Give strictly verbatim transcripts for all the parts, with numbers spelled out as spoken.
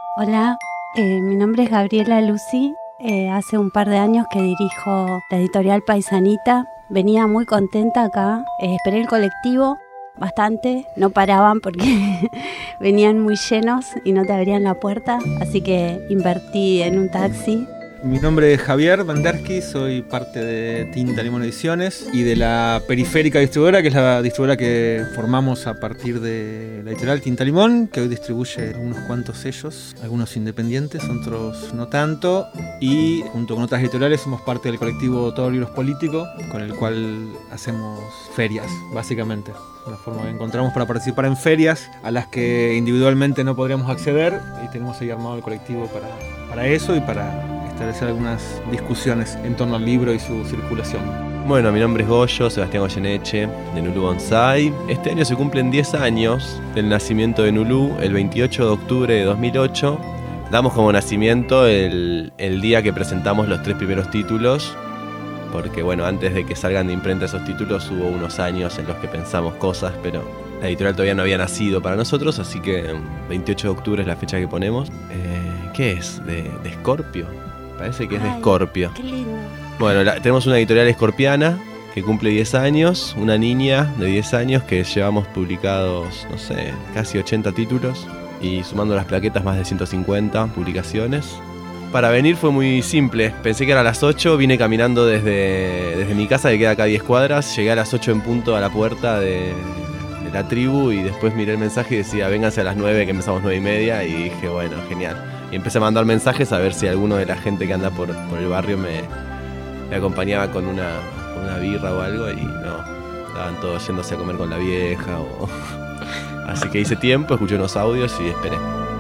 Hola, eh, mi nombre es Gabriela Lucy. Eh, hace un par de años que dirijo la editorial Paisanita. Venía muy contenta acá. Eh, esperé el colectivo bastante. No paraban porque venían muy llenos y no te abrían la puerta. Así que invertí en un taxi. Mi nombre es Javier Bandersky, soy parte de Tinta Limón Ediciones y de la Periférica Distribuidora, que es la distribuidora que formamos a partir de la editorial Tinta Limón, que hoy distribuye unos cuantos sellos, algunos independientes, otros no tanto, y junto con otras editoriales somos parte del colectivo Todo Libros Político, con el cual hacemos ferias, básicamente. Una forma que encontramos para participar en ferias a las que individualmente no podríamos acceder, y tenemos ahí armado el colectivo para, para eso y para establecer algunas discusiones en torno al libro y su circulación. Bueno, mi nombre es Goyo, Sebastián Goyeneche, de Nulú Bonsai. Este año se cumplen diez años del nacimiento de Nulú, el veintiocho de octubre de dos mil ocho. Damos como nacimiento el, el día que presentamos los tres primeros títulos, porque bueno, antes de que salgan de imprenta esos títulos hubo unos años en los que pensamos cosas, pero la editorial todavía no había nacido para nosotros, así que veintiocho de octubre es la fecha que ponemos. Eh, ¿Qué es? ¿De, de Scorpio? Parece que es de Scorpio. Qué lindo. Bueno, la, tenemos una editorial escorpiana que cumple diez años, una niña de diez años que llevamos publicados, no sé, casi ochenta títulos y sumando las plaquetas más de ciento cincuenta publicaciones. Para venir fue muy simple, pensé que era a las ocho, vine caminando desde, desde mi casa que queda acá a diez cuadras, llegué a las ocho en punto a la puerta de, de la tribu y después miré el mensaje y decía vénganse a las nueve, que empezamos nueve y media, y dije bueno, genial. Y empecé a mandar mensajes a ver si alguno de la gente que anda por, por el barrio me, me acompañaba con una, con una birra o algo, y no, estaban todos yéndose a comer con la vieja. O... Así que hice tiempo, escuché unos audios y esperé.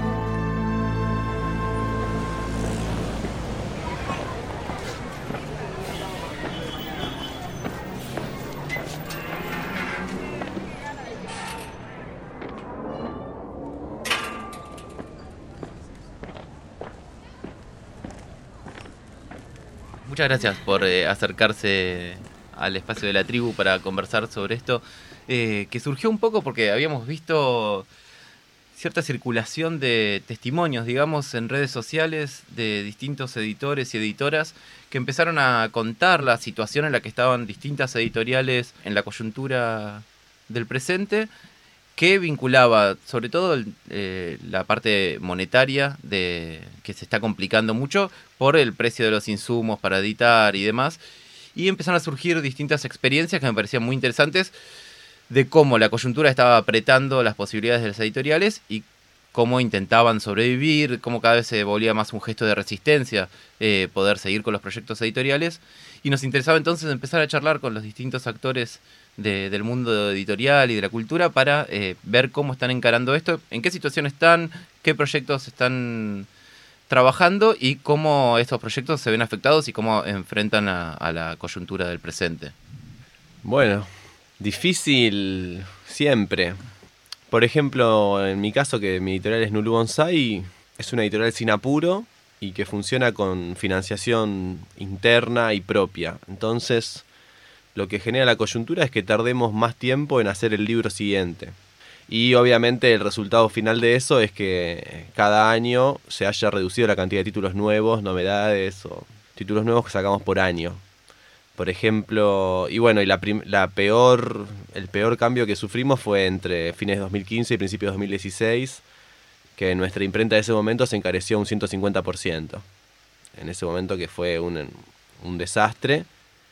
Muchas gracias por eh, acercarse al espacio de la tribu para conversar sobre esto, eh, que surgió un poco porque habíamos visto cierta circulación de testimonios, digamos, en redes sociales de distintos editores y editoras que empezaron a contar la situación en la que estaban distintas editoriales en la coyuntura del presente, que vinculaba sobre todo el, eh, la parte monetaria, de que se está complicando mucho por el precio de los insumos para editar y demás, y empezaron a surgir distintas experiencias que me parecían muy interesantes de cómo la coyuntura estaba apretando las posibilidades de las editoriales y cómo intentaban sobrevivir, cómo cada vez se volvía más un gesto de resistencia eh, poder seguir con los proyectos editoriales, y nos interesaba entonces empezar a charlar con los distintos actores De, del mundo editorial y de la cultura para eh, ver cómo están encarando esto, en qué situación están, qué proyectos están trabajando y cómo estos proyectos se ven afectados y cómo enfrentan a, a la coyuntura del presente. Bueno, difícil siempre. Por ejemplo, en mi caso, que mi editorial es Nulú Bonsai, es una editorial sin apuro y que funciona con financiación interna y propia. Entonces, lo que genera la coyuntura es que tardemos más tiempo en hacer el libro siguiente. Y obviamente el resultado final de eso es que cada año se haya reducido la cantidad de títulos nuevos, novedades o títulos nuevos que sacamos por año. Por ejemplo, y bueno, y la, prim- la peor, el peor cambio que sufrimos fue entre fines de dos mil quince y principios de dos mil dieciséis, que nuestra imprenta de ese momento se encareció un ciento cincuenta por ciento. En ese momento que fue un, un desastre.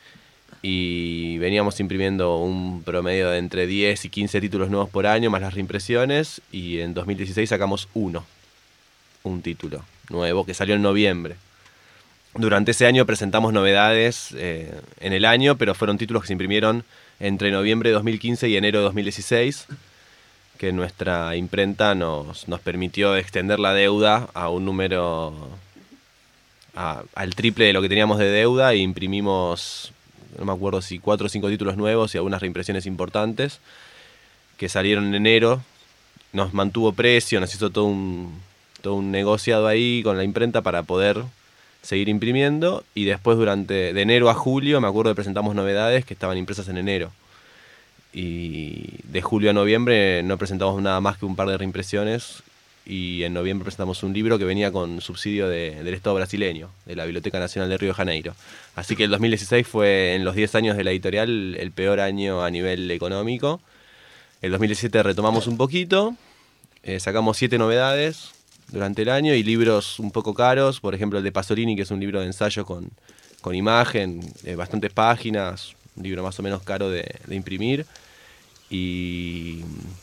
Y veníamos imprimiendo un promedio de entre diez y quince títulos nuevos por año, más las reimpresiones, y en dos mil dieciséis sacamos uno, un título nuevo que salió en noviembre. Durante ese año presentamos novedades eh, en el año, pero fueron títulos que se imprimieron entre noviembre de dos mil quince y enero de dos mil dieciséis, que nuestra imprenta nos, nos permitió extender la deuda a un número, a, al triple de lo que teníamos de deuda, e imprimimos, no me acuerdo si cuatro o cinco títulos nuevos y algunas reimpresiones importantes que salieron en enero. Nos mantuvo precio, nos hizo todo un, todo un negociado ahí con la imprenta para poder seguir imprimiendo, y después durante de enero a julio me acuerdo que presentamos novedades que estaban impresas en enero, y de julio a noviembre no presentamos nada más que un par de reimpresiones y en noviembre presentamos un libro que venía con subsidio de, del Estado brasileño, de la Biblioteca Nacional de Río de Janeiro. Así que el dos mil dieciséis fue, en los diez años de la editorial, el peor año a nivel económico. El dos mil diecisiete retomamos un poquito, eh, sacamos siete novedades durante el año y libros un poco caros, por ejemplo el de Pasolini, que es un libro de ensayo con, con imagen, eh, bastantes páginas, un libro más o menos caro de, de imprimir. Y,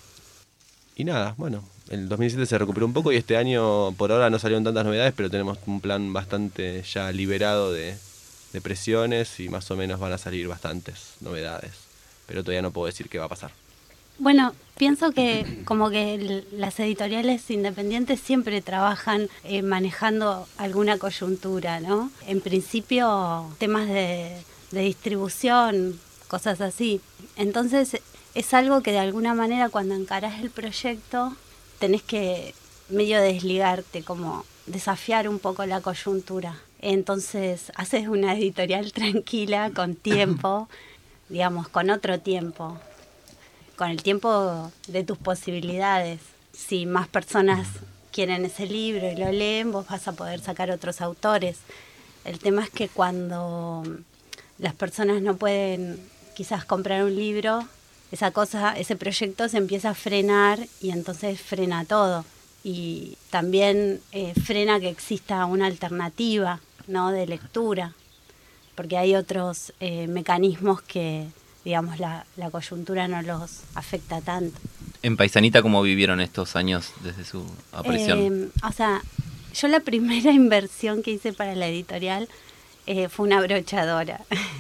y nada, bueno, el dos mil diecisiete se recuperó un poco y este año por ahora no salieron tantas novedades, pero tenemos un plan bastante ya liberado de, de presiones y más o menos van a salir bastantes novedades, pero todavía no puedo decir qué va a pasar. Bueno, pienso que como que el, las editoriales independientes siempre trabajan eh, manejando alguna coyuntura, ¿no? En principio temas de, de distribución, cosas así. Entonces es algo que de alguna manera cuando encarás el proyecto tenés que medio desligarte, como desafiar un poco la coyuntura. Entonces haces una editorial tranquila, con tiempo, digamos, con otro tiempo, con el tiempo de tus posibilidades. Si más personas quieren ese libro y lo leen, vos vas a poder sacar otros autores. El tema es que cuando las personas no pueden quizás comprar un libro, esa cosa, ese proyecto se empieza a frenar y entonces frena todo. Y también eh, frena que exista una alternativa, ¿no?, de lectura, porque hay otros eh, mecanismos que, digamos, la, la coyuntura no los afecta tanto. En Paisanita, ¿cómo vivieron estos años desde su aparición? Eh, o sea, yo la primera inversión que hice para la editorial eh, fue una brochadora.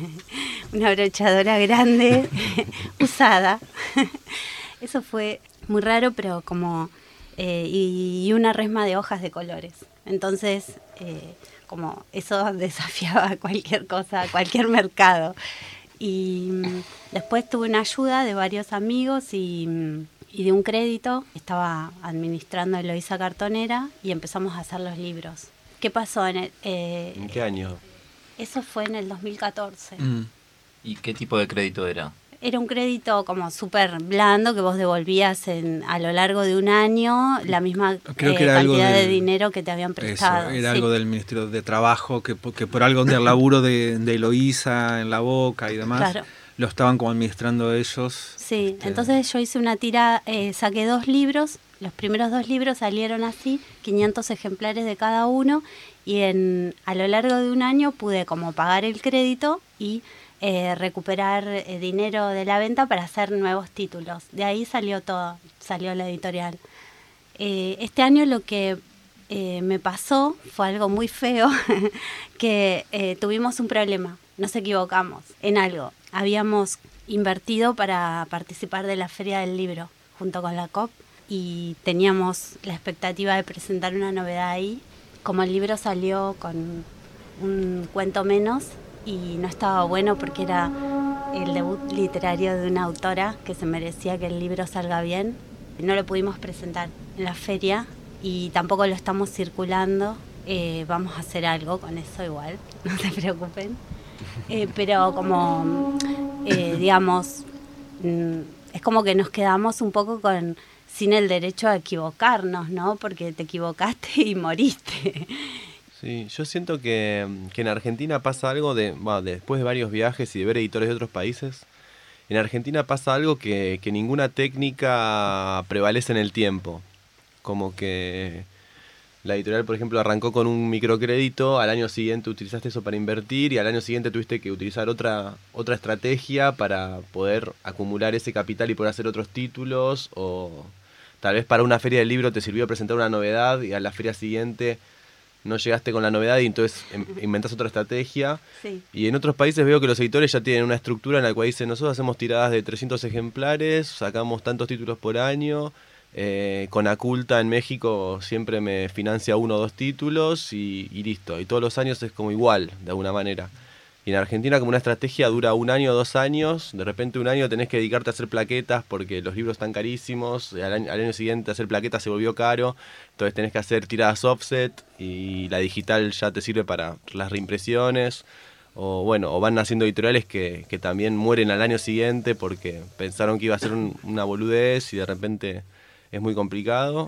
Una brochadora grande, usada. Eso fue muy raro, pero como... Eh, y, y una resma de hojas de colores. Entonces, eh, como eso desafiaba cualquier cosa, cualquier mercado. Y mm, después tuve una ayuda de varios amigos y, y de un crédito. Estaba administrando Eloísa Cartonera y empezamos a hacer los libros. ¿Qué pasó en el, eh, ¿En qué año? Eso fue en el dos mil catorce. Mm. ¿Y qué tipo de crédito era? Era un crédito como súper blando que vos devolvías en, a lo largo de un año la misma Creo eh, que era cantidad algo del, de dinero que te habían prestado. Eso, era sí. algo del Ministerio de Trabajo, que, que por algo del laburo de, de Eloísa en La Boca y demás, Claro. lo estaban como administrando ellos. Sí, Este, entonces yo hice una tira, eh, saqué dos libros, los primeros dos libros salieron así, quinientos ejemplares de cada uno, y en a lo largo de un año pude como pagar el crédito y eh, recuperar eh, dinero de la venta para hacer nuevos títulos. De ahí salió todo, salió la editorial. Eh, este año lo que eh, me pasó fue algo muy feo, que eh, tuvimos un problema, nos equivocamos en algo. Habíamos invertido para participar de la Feria del Libro junto con la C O P y teníamos la expectativa de presentar una novedad ahí. Como el libro salió con un cuento menos y no estaba bueno porque era el debut literario de una autora que se merecía que el libro salga bien, no lo pudimos presentar en la feria y tampoco lo estamos circulando. Eh, vamos a hacer algo con eso igual, no se preocupen. Eh, pero como, eh, digamos, mm, es como que nos quedamos un poco con sin el derecho a equivocarnos, ¿no? Porque te equivocaste y moriste. Sí, yo siento que, que en Argentina pasa algo de, bueno, después de varios viajes y de ver editores de otros países, en Argentina pasa algo que, que ninguna técnica prevalece en el tiempo. Como que la editorial, por ejemplo, arrancó con un microcrédito, al año siguiente utilizaste eso para invertir y al año siguiente tuviste que utilizar otra, otra estrategia para poder acumular ese capital y poder hacer otros títulos, o tal vez para una feria del libro te sirvió presentar una novedad y a la feria siguiente no llegaste con la novedad y entonces inventás otra estrategia. Sí. Y en otros países veo que los editores ya tienen una estructura en la cual dicen, nosotros hacemos tiradas de trescientos ejemplares, sacamos tantos títulos por año, eh, con Aculta en México siempre me financia uno o dos títulos y, y listo. Y todos los años es como igual, de alguna manera. Y en Argentina como una estrategia dura un año o dos años, de repente un año tenés que dedicarte a hacer plaquetas porque los libros están carísimos, al año, al año siguiente hacer plaquetas se volvió caro, entonces tenés que hacer tiradas offset y la digital ya te sirve para las reimpresiones, o bueno, o van haciendo editoriales que, que también mueren al año siguiente porque pensaron que iba a ser un, una boludez y de repente es muy complicado.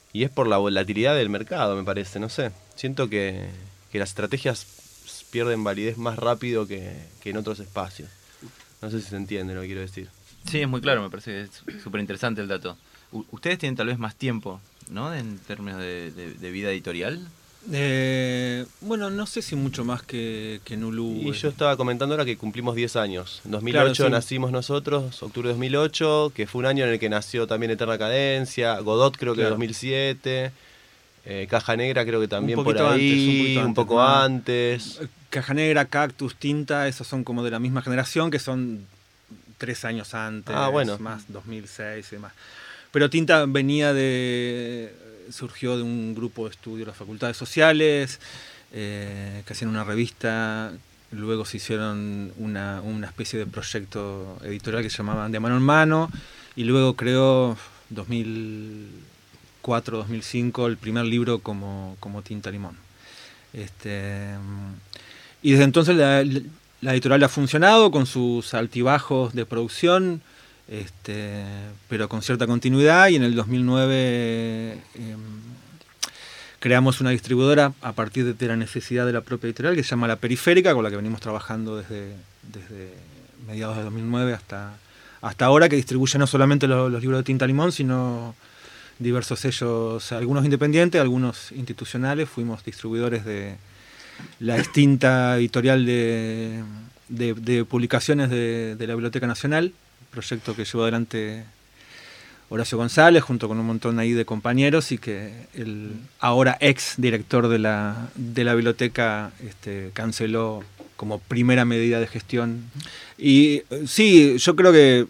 y es por la volatilidad del mercado, me parece, no sé. Siento que, que las estrategias pierden validez más rápido que, que en otros espacios. No sé si se entiende lo que quiero decir. Sí, es muy claro, me parece que es súper interesante el dato. U- ustedes tienen tal vez más tiempo, ¿no? En términos de, de, de vida editorial. Eh, bueno, no sé si mucho más que, que Nulu. Y yo estaba comentando ahora que cumplimos diez años. En dos mil ocho Claro, sí. nacimos nosotros, octubre de dos mil ocho, que fue un año en el que nació también Eterna Cadencia, Godot creo que Claro. dos mil siete, eh, Caja Negra creo que también Un por poquito ahí, antes, un poquito un antes, poco ¿no? antes. Caja Negra, Cactus, Tinta, esos son como de la misma generación, que son tres años antes, Ah, bueno. más dos mil seis y demás. Pero Tinta venía de... surgió de un grupo de estudio de las facultades sociales, eh, que hacían una revista, luego se hicieron una, una especie de proyecto editorial que se llamaban De Mano en Mano, y luego creó dos mil cuatro, dos mil cinco el primer libro como, como Tinta Limón. Este, y desde entonces la, la editorial ha funcionado con sus altibajos de producción, este, pero con cierta continuidad, y en el dos mil nueve eh, creamos una distribuidora a partir de, de la necesidad de la propia editorial que se llama La Periférica, con la que venimos trabajando desde, desde mediados de dos mil nueve hasta, hasta ahora, que distribuye no solamente los, los libros de Tinta Limón, sino diversos sellos, algunos independientes, algunos institucionales. Fuimos distribuidores de la extinta editorial de, de, de publicaciones de, de la Biblioteca Nacional, proyecto que llevó adelante Horacio González junto con un montón ahí de compañeros, y que el ahora ex director de la, de la biblioteca este, canceló como primera medida de gestión. Y sí, yo creo que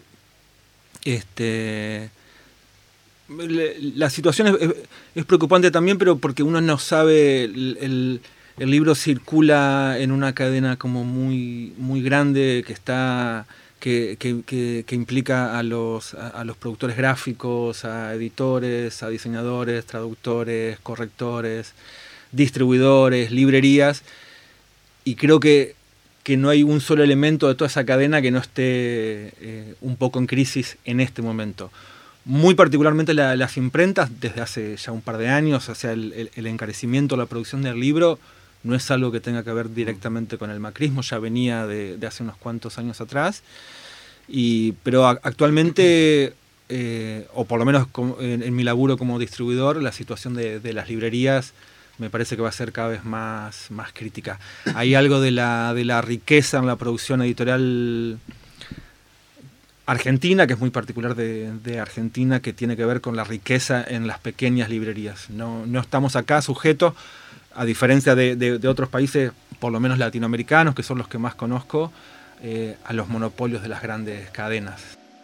este, la situación es, es preocupante también, pero porque uno no sabe, el, el, el libro circula en una cadena como muy, muy grande que está... Que, que, que, que implica a los, a, a los productores gráficos, a editores, a diseñadores, traductores, correctores, distribuidores, librerías, y creo que, que no hay un solo elemento de toda esa cadena que no esté eh, un poco en crisis en este momento. Muy particularmente la, las imprentas, desde hace ya un par de años, o sea, el, el, el encarecimiento, la producción del libro no es algo que tenga que ver directamente con el macrismo, ya venía de, de hace unos cuantos años atrás, y, pero a, actualmente, eh, o por lo menos con, en, en mi laburo como distribuidor, la situación de, de las librerías me parece que va a ser cada vez más, más crítica. Hay algo de la, de la riqueza en la producción editorial argentina, que es muy particular de, de Argentina, que tiene que ver con la riqueza en las pequeñas librerías. No, no estamos acá sujetos, a diferencia de, de, de otros países, por lo menos latinoamericanos, que son los que más conozco, eh, a los monopolios de las grandes cadenas.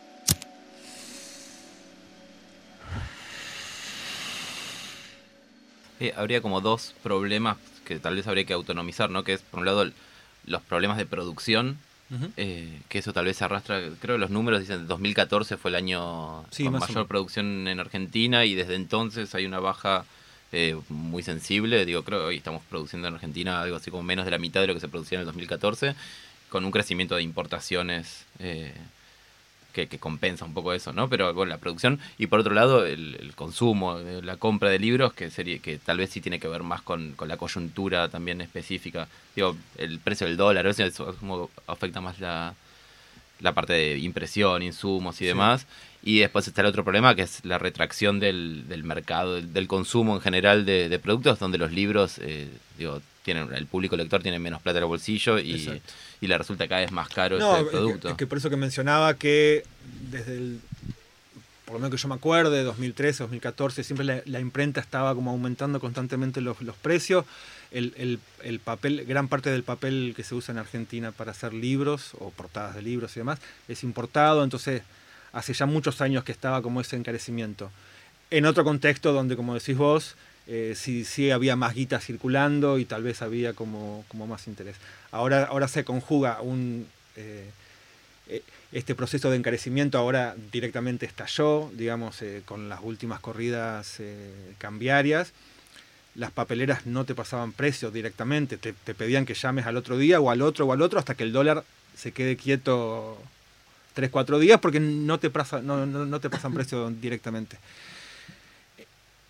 Eh, habría como dos problemas que tal vez habría que autonomizar, ¿no? Que es, por un lado, el, los problemas de producción, uh-huh. eh, que eso tal vez se arrastra, creo que los números dicen que dos mil catorce fue el año sí, con mayor producción en Argentina, y desde entonces hay una baja eh, muy sensible. Digo, creo que hoy estamos produciendo en Argentina algo así como menos de la mitad de lo que se producía en el dos mil catorce, con un crecimiento de importaciones eh, que, que compensa un poco eso, ¿no? Pero bueno, la producción, y por otro lado el, el consumo, la compra de libros, que sería, que tal vez sí tiene que ver más con, con la coyuntura también específica. Digo, el precio del dólar, eso, eso como afecta más la, la parte de impresión, insumos y demás. Sí. Y después está el otro problema, que es la retracción del, del mercado, del, del consumo en general de, de productos, donde los libros, eh, digo, tienen, el público lector tiene menos plata en el bolsillo y, y le resulta cada vez más caro no, ese producto. Es que, es que por eso que mencionaba que desde el, por lo menos que yo me acuerdo, de dos mil trece, dos mil catorce, siempre la, la imprenta estaba como aumentando constantemente los, los precios. El, el, el papel, gran parte del papel que se usa en Argentina para hacer libros o portadas de libros y demás es importado, entonces hace ya muchos años que estaba como ese encarecimiento. En otro contexto donde, como decís vos, eh, sí, sí había más guita circulando y tal vez había como, como más interés. Ahora, ahora se conjuga un, eh, este proceso de encarecimiento, ahora directamente estalló, digamos, eh, con las últimas corridas eh, cambiarias. Las papeleras no te pasaban precios directamente, te, te pedían que llames al otro día o al otro o al otro hasta que el dólar se quede quieto tres, cuatro días, porque no te, pasa, no, no, no te pasan precios directamente.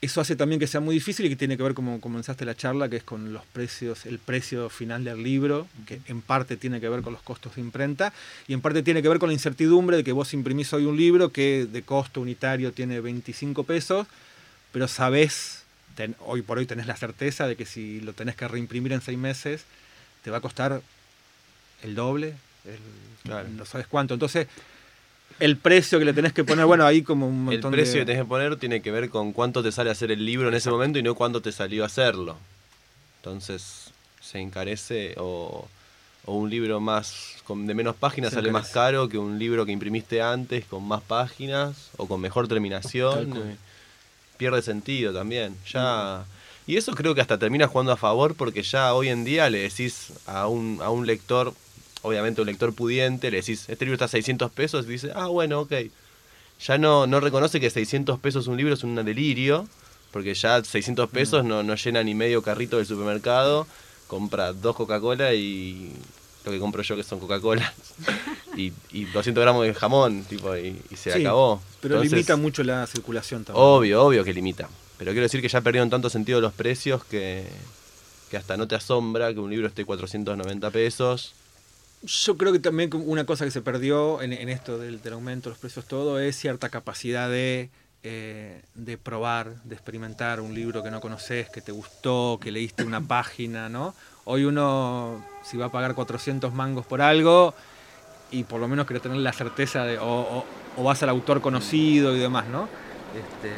eso hace también que sea muy difícil y que tiene que ver, como comenzaste la charla, que es con los precios, el precio final del libro, que en parte tiene que ver con los costos de imprenta y en parte tiene que ver con la incertidumbre de que vos imprimís hoy un libro que de costo unitario tiene veinticinco pesos, pero sabés, ten, hoy por hoy tenés la certeza de que si lo tenés que reimprimir en seis meses, te va a costar el doble, el, claro. no sabes cuánto. Entonces, el precio que le tenés que poner, bueno, ahí como un montón El precio de... que tenés que poner tiene que ver con cuánto te sale hacer el libro en ese momento y no cuánto te salió hacerlo. Entonces, se encarece o, o un libro más con, de menos páginas se sale encarece. Más caro que un libro que imprimiste antes con más páginas o con mejor terminación. Pierde sentido también. Ya... Y eso creo que hasta termina jugando a favor porque ya hoy en día le decís a un, a un lector... Obviamente un lector pudiente, le decís, este libro está a seiscientos pesos, y dice, ah, bueno, ok. Ya no, no reconoce que seiscientos pesos un libro es un delirio, porque ya seiscientos pesos no, no llena ni medio carrito del supermercado, compra dos Coca-Cola y lo que compro yo que son Coca-Cola, y, y doscientos gramos de jamón, tipo, y, y se sí, acabó. Pero entonces, limita mucho la circulación también. Obvio, obvio que limita. Pero quiero decir que ya perdieron tanto sentido los precios que, que hasta no te asombra que un libro esté cuatrocientos noventa pesos. Yo creo que también una cosa que se perdió en, en esto del, del aumento de los precios todo es cierta capacidad de, eh, de probar, de experimentar un libro que no conoces, que te gustó, que leíste una página, ¿no? Hoy uno, si va a pagar cuatrocientos mangos por algo, y por lo menos quiere tener la certeza de, o, o, o vas al autor conocido y demás, ¿no? Este,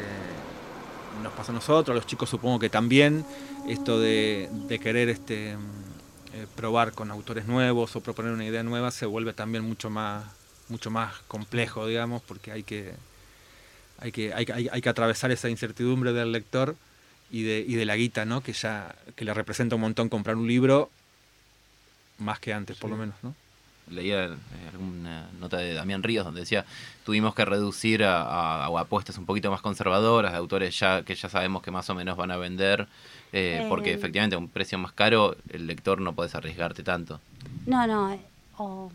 nos pasa a nosotros, a los chicos supongo que también, esto de, de querer... este Eh, probar con autores nuevos o proponer una idea nueva se vuelve también mucho más mucho más complejo, digamos, porque hay que hay que hay, hay, hay que atravesar esa incertidumbre del lector y de y de la guita, ¿no? Que ya que le representa un montón comprar un libro más que antes, por sí. lo menos, ¿no? Leía alguna nota de Damián Ríos donde decía tuvimos que reducir a, a, a apuestas un poquito más conservadoras de autores ya que ya sabemos que más o menos van a vender. Eh, eh, porque efectivamente a un precio más caro el lector no podés arriesgarte tanto. No, no, eh, oh,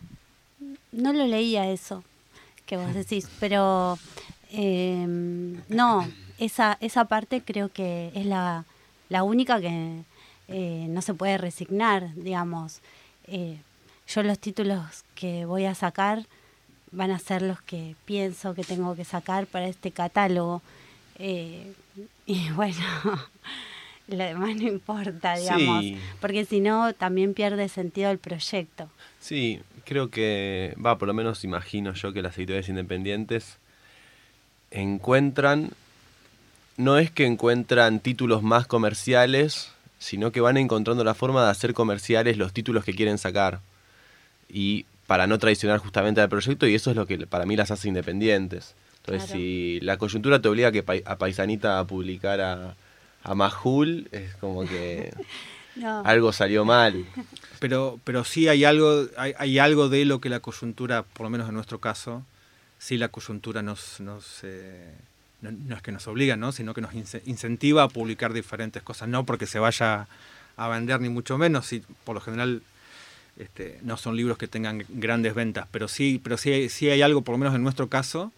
no lo leía eso que vos decís, pero eh, no, esa esa parte creo que es la, la única que eh, no se puede resignar, digamos. Eh, yo los títulos que voy a sacar van a ser los que pienso que tengo que sacar para este catálogo. Eh, y bueno... Lo demás no importa, digamos, sí. Porque si no también pierde sentido el proyecto. Sí, creo que, va, por lo menos imagino yo que las editoriales independientes encuentran, no es que encuentran títulos más comerciales, sino que van encontrando la forma de hacer comerciales los títulos que quieren sacar. Y para no traicionar justamente al proyecto, y eso es lo que para mí las hace independientes. Entonces, claro. Si la coyuntura te obliga a que a Paisanita a publicar a... a Majul, es como que no. Algo salió mal. Pero, pero sí hay algo, hay, hay algo de lo que la coyuntura, por lo menos en nuestro caso, sí la coyuntura nos, nos eh, no, no es que nos obliga, ¿no? Sino que nos incentiva a publicar diferentes cosas, no porque se vaya a vender ni mucho menos, si por lo general este, no son libros que tengan grandes ventas, pero sí, pero sí hay, sí hay algo, por lo menos en nuestro caso,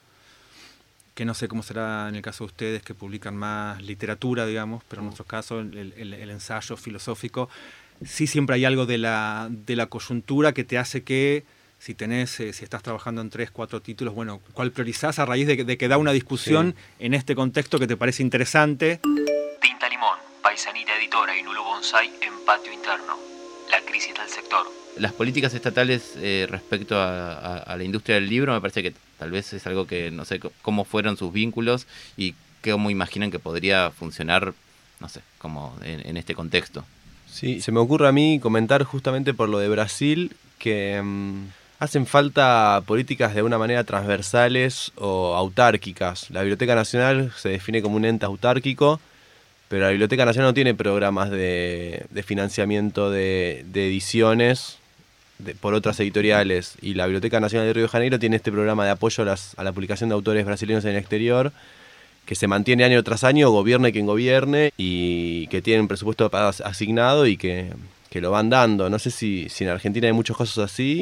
que no sé cómo será en el caso de ustedes que publican más literatura, digamos, pero en nuestro caso el, el, el ensayo filosófico, sí siempre hay algo de la, de la coyuntura que te hace que si tenés, eh, si estás trabajando en tres, cuatro títulos, bueno, ¿cuál priorizás a raíz de, de que da una discusión sí. en este contexto que te parece interesante? Tinta Limón, Paisanita Editora y Nulu Bonsai en patio interno. La crisis del sector. Las políticas estatales eh, respecto a, a, a la industria del libro me parece que tal vez es algo que no sé cómo fueron sus vínculos y cómo imaginan que podría funcionar, no sé, como en, en este contexto. Sí, se me ocurre a mí comentar justamente por lo de Brasil que mmm, hacen falta políticas de una manera transversales o autárquicas. La Biblioteca Nacional se define como un ente autárquico, pero la Biblioteca Nacional no tiene programas de, de financiamiento de, de ediciones de, por otras editoriales, y la Biblioteca Nacional de Río de Janeiro tiene este programa de apoyo a, las, a la publicación de autores brasileños en el exterior, que se mantiene año tras año, gobierne quien gobierne, y que tiene un presupuesto asignado y que, que lo van dando. No sé si, si en Argentina hay muchos casos así.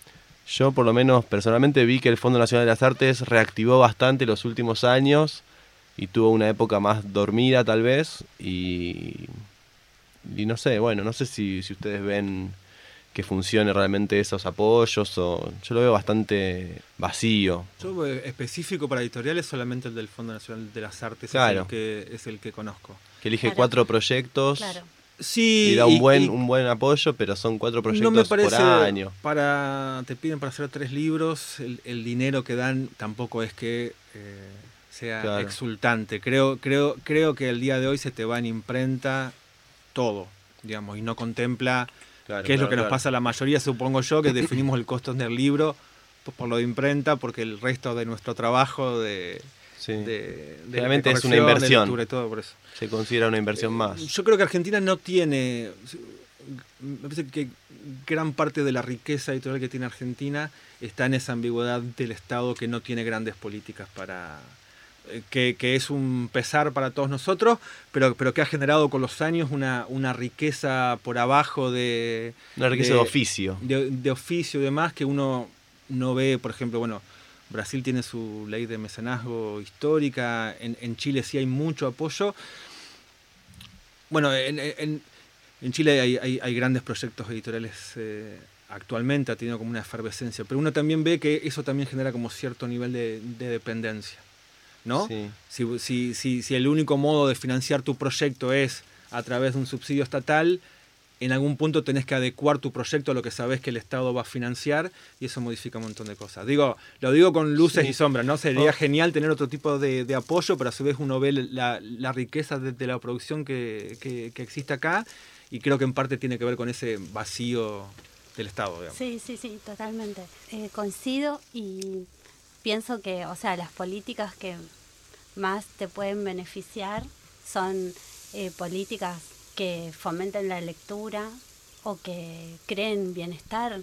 Yo por lo menos personalmente vi que el Fondo Nacional de las Artes reactivó bastante los últimos años y tuvo una época más dormida tal vez, y, y no sé, bueno, no sé si, si ustedes ven que funcione realmente esos apoyos, o yo lo veo bastante vacío. Yo eh, específico para editoriales solamente el del Fondo Nacional de las Artes, claro. es, el que, es el que conozco. Que elige Claro. cuatro proyectos. Claro. Sí, Y da un y- buen y un buen apoyo, pero son cuatro proyectos no me parece por año. para te piden para hacer tres libros, el, el dinero que dan tampoco es que eh, sea Claro. exultante. Creo creo creo que el día de hoy se te va en imprenta todo, digamos, y no contempla Claro, qué es lo claro, que nos claro. pasa a la mayoría, supongo yo, que definimos el costo del libro por, por lo de imprenta, porque el resto de nuestro trabajo de Sí. de, de- Realmente de es una corrección, de inversión. lectura y todo por eso. Se considera una inversión más. Yo creo que Argentina no tiene, me parece que gran parte de la riqueza editorial que tiene Argentina está en esa ambigüedad del Estado que no tiene grandes políticas para, eh, que, que es un pesar para todos nosotros, pero, pero que ha generado con los años una, una riqueza por abajo de... Una riqueza de, oficio. De, de oficio y demás que uno no ve, por ejemplo, bueno... Brasil tiene su ley de mecenazgo histórica, en, en Chile sí hay mucho apoyo. Bueno, en, en, en Chile hay, hay, hay grandes proyectos editoriales eh, actualmente, ha tenido como una efervescencia, pero uno también ve que eso también genera como cierto nivel de, de dependencia, ¿no? Sí. Si, si, si, si el único modo de financiar tu proyecto es a través de un subsidio estatal, en algún punto tenés que adecuar tu proyecto a lo que sabés que el Estado va a financiar y eso modifica un montón de cosas. Digo, lo digo con luces Sí. y sombras, ¿no? Sería Oh. genial tener otro tipo de, de apoyo, pero a su vez uno ve la, la riqueza de, de la producción que, que, que existe acá y creo que en parte tiene que ver con ese vacío del Estado, digamos. Sí, sí, sí, totalmente. Eh, coincido y pienso que, o sea, las políticas que más te pueden beneficiar son eh, políticas que fomenten la lectura o que creen bienestar.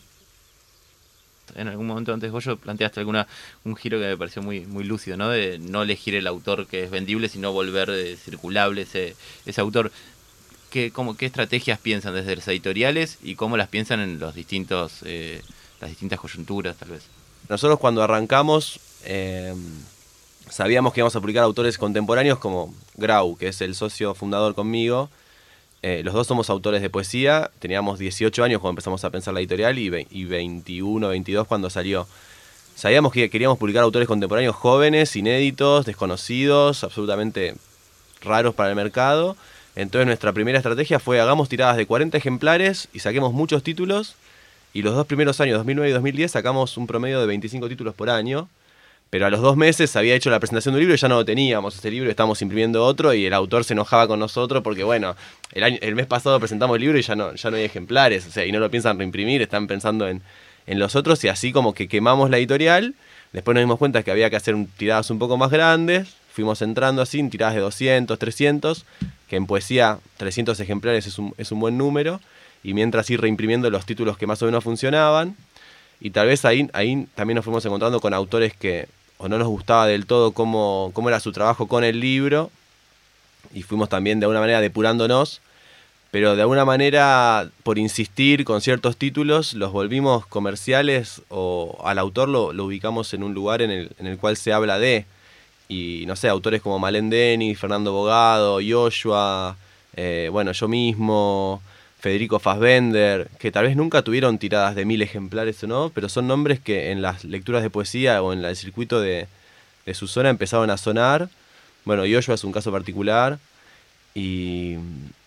En algún momento antes Goyo planteaste alguna un giro que me pareció muy muy lúcido, ¿no? De no elegir el autor que es vendible, sino volver eh, circulable ese ese autor. ¿Qué, cómo, ¿Qué estrategias piensan desde las editoriales y cómo las piensan en los distintos eh, las distintas coyunturas, tal vez? Nosotros cuando arrancamos eh, sabíamos que íbamos a publicar autores contemporáneos como Grau, que es el socio fundador conmigo. Eh, los dos somos autores de poesía, teníamos dieciocho años cuando empezamos a pensar la editorial y, ve- y veintiuno, veintidós cuando salió. Sabíamos que queríamos publicar autores contemporáneos jóvenes, inéditos, desconocidos, absolutamente raros para el mercado. Entonces nuestra primera estrategia fue hagamos tiradas de cuarenta ejemplares y saquemos muchos títulos. Y los dos primeros años, dos mil nueve y dos mil diez, sacamos un promedio de veinticinco títulos por año. Pero a los dos meses había hecho la presentación de un libro y ya no lo teníamos. Ese libro estábamos imprimiendo otro y el autor se enojaba con nosotros porque, bueno, el, año, el mes pasado presentamos el libro y ya no, ya no hay ejemplares. O sea, y no lo piensan reimprimir, están pensando en, en los otros y así como que quemamos la editorial. Después nos dimos cuenta que había que hacer un, tiradas un poco más grandes. Fuimos entrando así en tiradas de doscientos, trescientos, que en poesía trescientos ejemplares es un, es un buen número. Y mientras ir reimprimiendo los títulos que más o menos funcionaban. Y tal vez ahí, ahí también nos fuimos encontrando con autores que o no nos gustaba del todo cómo, cómo era su trabajo con el libro. Y fuimos también de alguna manera depurándonos. Pero de alguna manera, por insistir con ciertos títulos, los volvimos comerciales o al autor lo, lo ubicamos en un lugar en el, en el cual se habla de. Y no sé, autores como Malén Denis, Fernando Bogado, Joshua, eh, bueno, yo mismo, Federico Fassbender, que tal vez nunca tuvieron tiradas de mil ejemplares o no, pero son nombres que en las lecturas de poesía o en el circuito de, de su zona empezaron a sonar. Bueno, Joshua es un caso particular y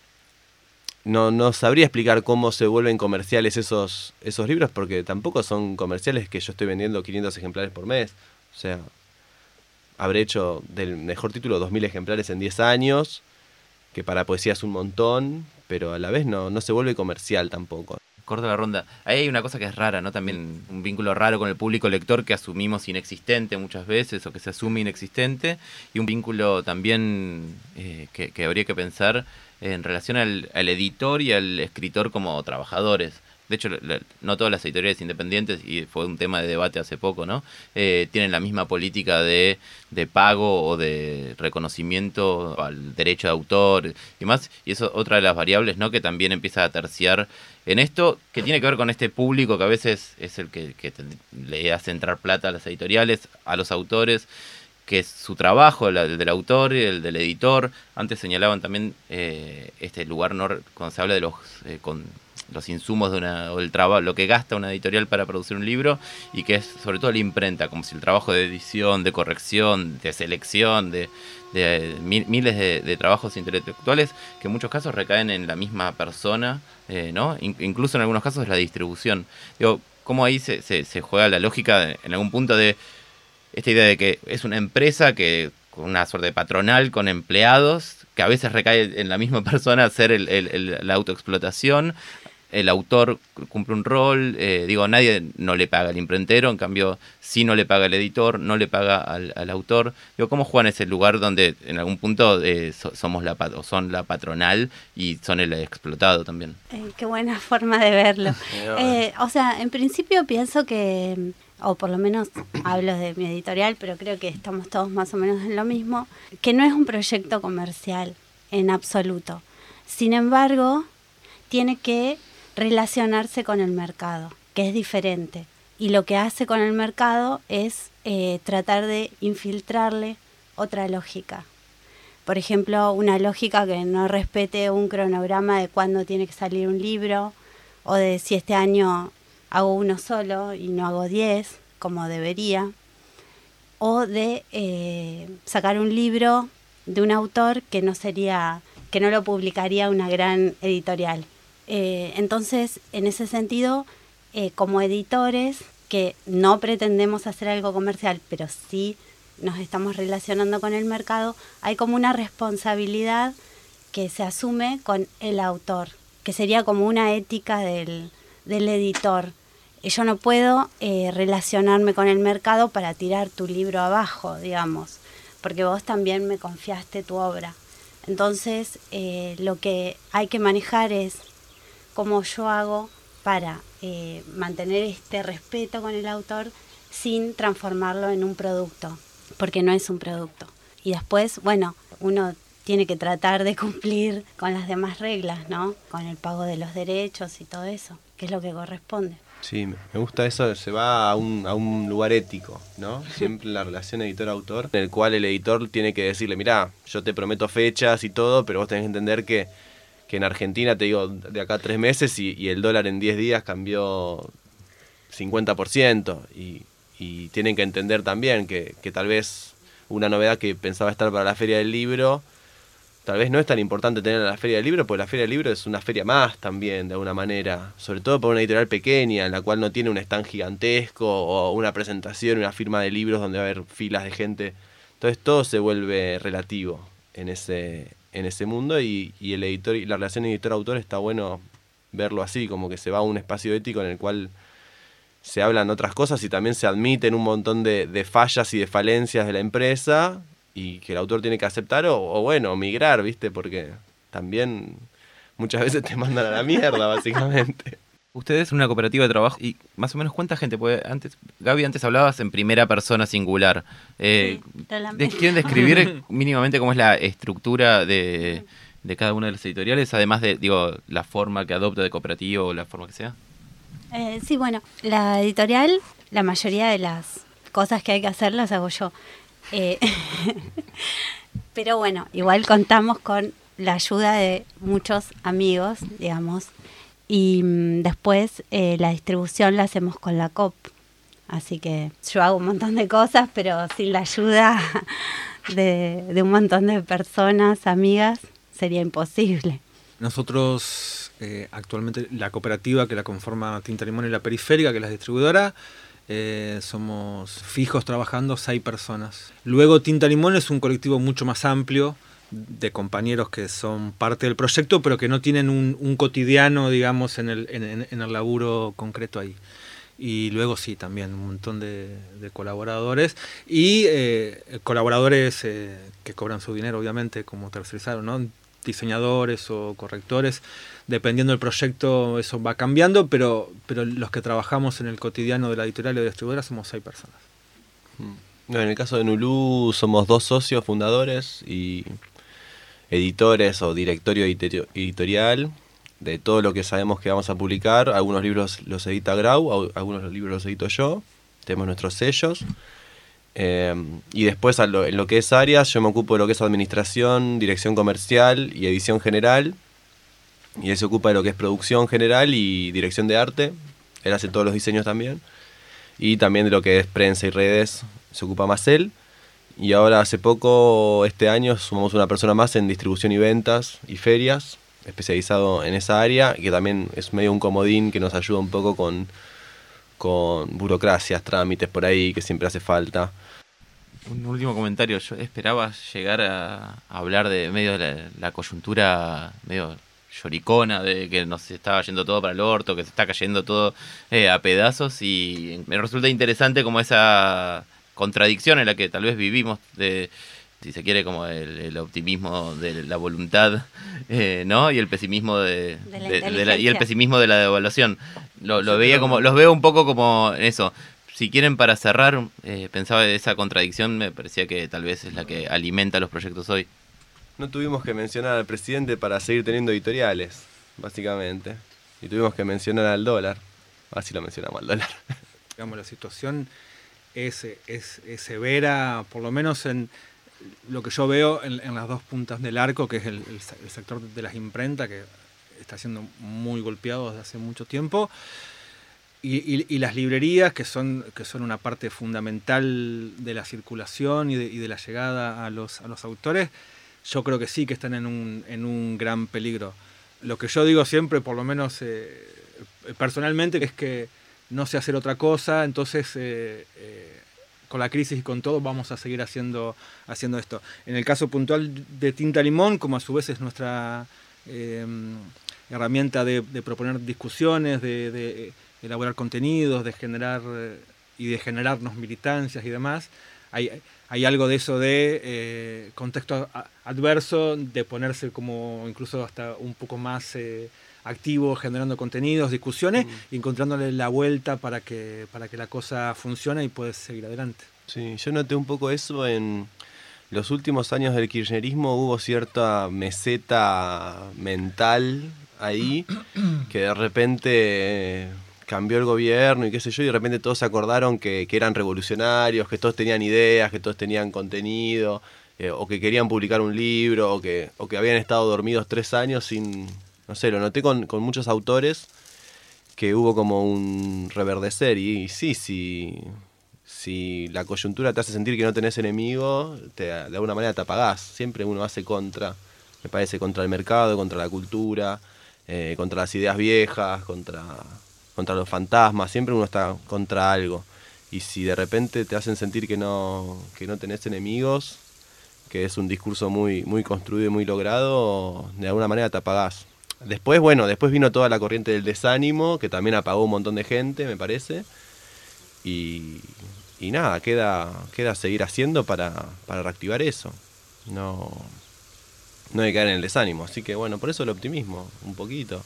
no, no sabría explicar cómo se vuelven comerciales esos, esos libros, porque tampoco son comerciales que yo estoy vendiendo quinientos ejemplares por mes. O sea, habré hecho del mejor título dos mil ejemplares en diez años, que para poesía es un montón, pero a la vez no, no se vuelve comercial tampoco. Corto la ronda. Ahí hay una cosa que es rara, ¿no? También un vínculo raro con el público lector que asumimos inexistente muchas veces o que se asume inexistente, y un vínculo también eh, que, que habría que pensar en relación al, al editor y al escritor como trabajadores. De hecho, la, no todas las editoriales independientes, y fue un tema de debate hace poco, ¿no? Eh, tienen la misma política de, de pago o de reconocimiento al derecho de autor y demás. Y eso es otra de las variables, ¿no? Que también empieza a terciar en esto, que tiene que ver con este público que a veces es el que, que te, le hace entrar plata a las editoriales, a los autores, que es su trabajo, la, el del autor y el del editor. Antes señalaban también eh, este lugar, no, cuando se habla de los, eh, con los insumos de una, o el trabajo, lo que gasta una editorial para producir un libro, y que es sobre todo la imprenta, como si el trabajo de edición, de corrección, de selección, de, de mil, miles de, de trabajos intelectuales, que en muchos casos recaen en la misma persona, eh, ¿no? In, incluso en algunos casos la distribución. Digo, cómo ahí se, se, se juega la lógica de, en algún punto de esta idea de que es una empresa que con una suerte de patronal con empleados, que a veces recae en la misma persona hacer el, el, el, la autoexplotación. El autor cumple un rol, eh, digo, nadie no le paga al imprentero, en cambio, sí no le paga al editor, no le paga al, al autor. Digo, ¿cómo juegan ese lugar donde en algún punto eh, so, somos la o son la patronal y son el explotado también? Eh, qué buena forma de verlo. eh, o sea, en principio pienso que, o por lo menos hablo de mi editorial, pero creo que estamos todos más o menos en lo mismo, que no es un proyecto comercial en absoluto. Sin embargo, tiene que relacionarse con el mercado, que es diferente. Y lo que hace con el mercado es eh, tratar de infiltrarle otra lógica. Por ejemplo, una lógica que no respete un cronograma de cuándo tiene que salir un libro, o de si este año hago uno solo y no hago diez, como debería, o de eh, sacar un libro de un autor que no sería, que no lo publicaría una gran editorial. Eh, entonces, en ese sentido, eh, como editores, que no pretendemos hacer algo comercial, pero sí nos estamos relacionando con el mercado, hay como una responsabilidad que se asume con el autor, que sería como una ética del, del editor. Yo no puedo eh, relacionarme con el mercado para tirar tu libro abajo, digamos, porque vos también me confiaste tu obra. Entonces, eh, lo que hay que manejar es cómo yo hago para eh, mantener este respeto con el autor sin transformarlo en un producto, porque no es un producto. Y después, bueno, uno tiene que tratar de cumplir con las demás reglas, ¿no? Con el pago de los derechos y todo eso, que es lo que corresponde. Sí, me gusta eso, se va a un, a un lugar ético, ¿no? Siempre la relación editor-autor, en el cual el editor tiene que decirle, mirá, yo te prometo fechas y todo, pero vos tenés que entender que que en Argentina, te digo, de acá a tres meses y, y el dólar en diez días cambió cincuenta por ciento. Y, y tienen que entender también que, que tal vez una novedad que pensaba estar para la Feria del Libro, tal vez no es tan importante tener la Feria del Libro, porque la Feria del Libro es una feria más también, de alguna manera. Sobre todo para una editorial pequeña, en la cual no tiene un stand gigantesco, o una presentación, una firma de libros donde va a haber filas de gente. Entonces todo se vuelve relativo en ese... en ese mundo y, y el editor y la relación editor-autor está bueno verlo así, como que se va a un espacio ético en el cual se hablan otras cosas y también se admiten un montón de, de fallas y de falencias de la empresa y que el autor tiene que aceptar o, o bueno, migrar, ¿viste? Porque también muchas veces te mandan a la mierda, básicamente. Ustedes son una cooperativa de trabajo y más o menos cuánta gente puede. Antes, Gaby, antes hablabas en primera persona singular. Eh, sí, ¿Quieren describir mínimamente cómo es la estructura de, de cada una de las editoriales, además de, digo, la forma que adopta de cooperativa o la forma que sea? Eh, sí, bueno, la editorial, la mayoría de las cosas que hay que hacer las hago yo. Eh, pero bueno, igual contamos con la ayuda de muchos amigos, digamos. Y mmm, después eh, la distribución la hacemos con la C O P. Así que yo hago un montón de cosas, pero sin la ayuda de, de un montón de personas, amigas, sería imposible. Nosotros eh, actualmente la cooperativa que la conforma Tinta Limón y La Periférica, que es la distribuidora, eh, somos fijos trabajando seis personas. Luego Tinta Limón es un colectivo mucho más amplio, de compañeros que son parte del proyecto, pero que no tienen un, un cotidiano, digamos, en el, en, en el laburo concreto ahí. Y luego sí, también un montón de, de colaboradores y eh, colaboradores eh, que cobran su dinero, obviamente, como tercerizaron, ¿no? Diseñadores o correctores. Dependiendo del proyecto, eso va cambiando, pero, pero los que trabajamos en el cotidiano de la editorial y de la distribuidora somos seis personas. No, en el caso de Nulú somos dos socios fundadores y editores o directorio editorial de todo lo que sabemos que vamos a publicar. Algunos libros los edita Grau, algunos libros los edito yo, tenemos nuestros sellos Eh, y después a lo, en lo que es áreas, yo me ocupo de lo que es administración, dirección comercial y edición general. Y él se ocupa de lo que es producción general y dirección de arte. Él hace todos los diseños también. Y también de lo que es prensa y redes se ocupa más él. Y ahora hace poco, este año, sumamos una persona más en distribución y ventas y ferias, especializado en esa área, y que también es medio un comodín que nos ayuda un poco con, con burocracias, trámites por ahí, que siempre hace falta. Un último comentario. Yo esperaba llegar a, a hablar de medio de la, la coyuntura medio lloricona, de que nos estaba yendo todo para el orto, que se está cayendo todo eh, a pedazos, y me resulta interesante como esa contradicción en la que tal vez vivimos, de, si se quiere, como el, el optimismo de la voluntad, eh, ¿no? Y el pesimismo de, De la de- de la, y el inteligencia. pesimismo de la devaluación. Lo, lo veía como, los veo un poco como en eso. Si quieren, para cerrar, eh, pensaba de esa contradicción, me parecía que tal vez es la que alimenta los proyectos hoy. No tuvimos que mencionar al presidente para seguir teniendo editoriales, básicamente. Y tuvimos que mencionar al dólar. Así lo mencionamos al dólar. Digamos, la situación es, es, es severa, por lo menos en lo que yo veo en, en las dos puntas del arco, que es el, el, el sector de las imprentas, que está siendo muy golpeado desde hace mucho tiempo, y, y, y las librerías, que son, que son una parte fundamental de la circulación y de, y de la llegada a los, a los autores. Yo creo que sí que están en un, en un gran peligro. Lo que yo digo siempre, por lo menos eh, personalmente, es que no sé hacer otra cosa, entonces eh, eh, con la crisis y con todo vamos a seguir haciendo, haciendo esto. En el caso puntual de Tinta Limón, como a su vez es nuestra eh, herramienta de, de proponer discusiones, de, de elaborar contenidos, de generar eh, y de generarnos militancias y demás, hay, hay algo de eso de eh, contexto a, adverso, de ponerse como incluso hasta un poco más eh, activo, generando contenidos, discusiones, mm. y encontrándole la vuelta para que, para que la cosa funcione y puedas seguir adelante. Sí, yo noté un poco eso en los últimos años del kirchnerismo. Hubo cierta meseta mental ahí, que de repente cambió el gobierno y qué sé yo, y de repente todos se acordaron que, que eran revolucionarios, que todos tenían ideas, que todos tenían contenido, eh, o que querían publicar un libro, o que, o que habían estado dormidos tres años sin... No sé, lo noté con, con muchos autores, que hubo como un reverdecer. Y, y sí, sí, si la coyuntura te hace sentir que no tenés enemigo, te, de alguna manera te apagás. Siempre uno hace contra, me parece, contra el mercado, contra la cultura, eh, contra las ideas viejas, contra, contra los fantasmas. Siempre uno está contra algo. Y si de repente te hacen sentir que no, que no tenés enemigos, que es un discurso muy, muy construido y muy logrado, de alguna manera te apagás. Después, bueno, después vino toda la corriente del desánimo, que también apagó un montón de gente, me parece. Y, y nada, queda, queda seguir haciendo para, para reactivar eso. No, no hay que caer en el desánimo. Así que bueno, por eso el optimismo, un poquito.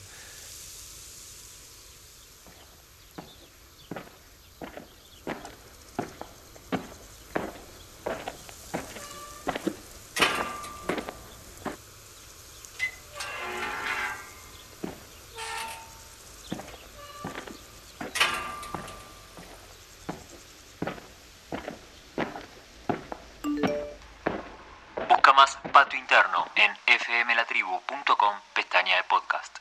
Busca más Patio Interno en f m la tribu punto com, pestaña de podcast.